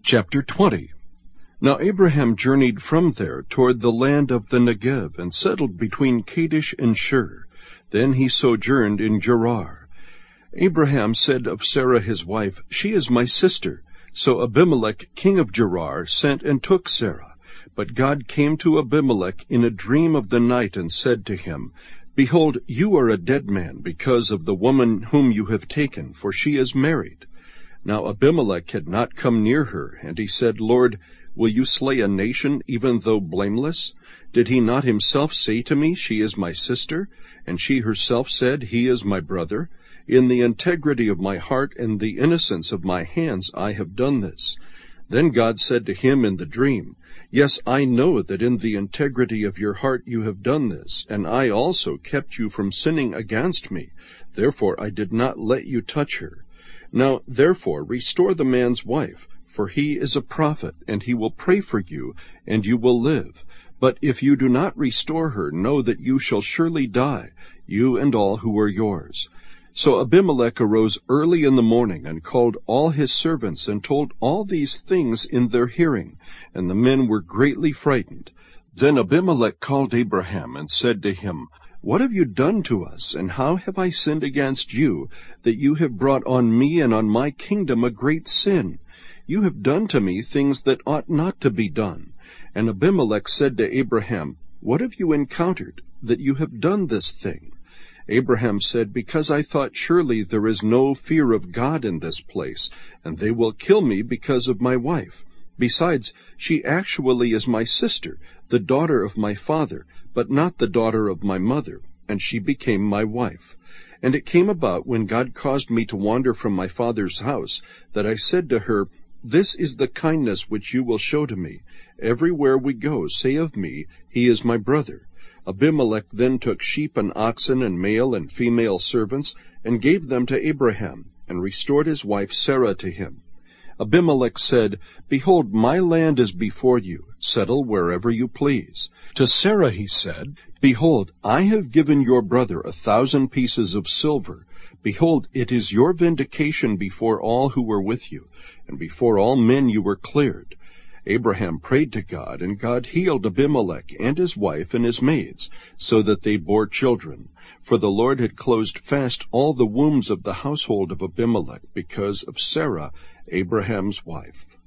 Chapter 20. Now Abraham journeyed from there toward the land of the Negev, and settled between Kadesh and Shur. Then he sojourned in Gerar. Abraham said of Sarah his wife, "She is my sister." So Abimelech king of Gerar sent and took Sarah. But God came to Abimelech in a dream of the night, and said to him, "Behold, you are a dead man because of the woman whom you have taken, for she is married." Now Abimelech had not come near her, and he said, "Lord, will you slay a nation, even though blameless? Did he not himself say to me, 'She is my sister'? And she herself said, 'He is my brother'? In the integrity of my heart and the innocence of my hands I have done this." Then God said to him in the dream, "Yes, I know that in the integrity of your heart you have done this, and I also kept you from sinning against me. Therefore I did not let you touch her. Now therefore restore the man's wife, for he is a prophet, and he will pray for you, and you will live. But if you do not restore her, know that you shall surely die, you and all who are yours." So Abimelech arose early in the morning, and called all his servants, and told all these things in their hearing, and the men were greatly frightened. Then Abimelech called Abraham, and said to him, "What have you done to us, and how have I sinned against you, that you have brought on me and on my kingdom a great sin? You have done to me things that ought not to be done." And Abimelech said to Abraham, "What have you encountered, that you have done this thing?" Abraham said, "Because I thought, surely there is no fear of God in this place, and they will kill me because of my wife. Besides, she actually is my sister, the daughter of my father, but not the daughter of my mother, and she became my wife. And it came about, when God caused me to wander from my father's house, that I said to her, 'This is the kindness which you will show to me. Everywhere we go, say of me, He is my brother.' Abimelech then took sheep and oxen and male and female servants, and gave them to Abraham, and restored his wife Sarah to him. Abimelech said, 'Behold, my land is before you. Settle wherever you please.' To Sarah he said, 'Behold, I have given your brother 1,000 pieces of silver. Behold, it is your vindication before all who were with you, and before all men you were cleared.' Abraham prayed to God, and God healed Abimelech and his wife and his maids, so that they bore children. For the Lord had closed fast all the wombs of the household of Abimelech because of Sarah, Abraham's wife.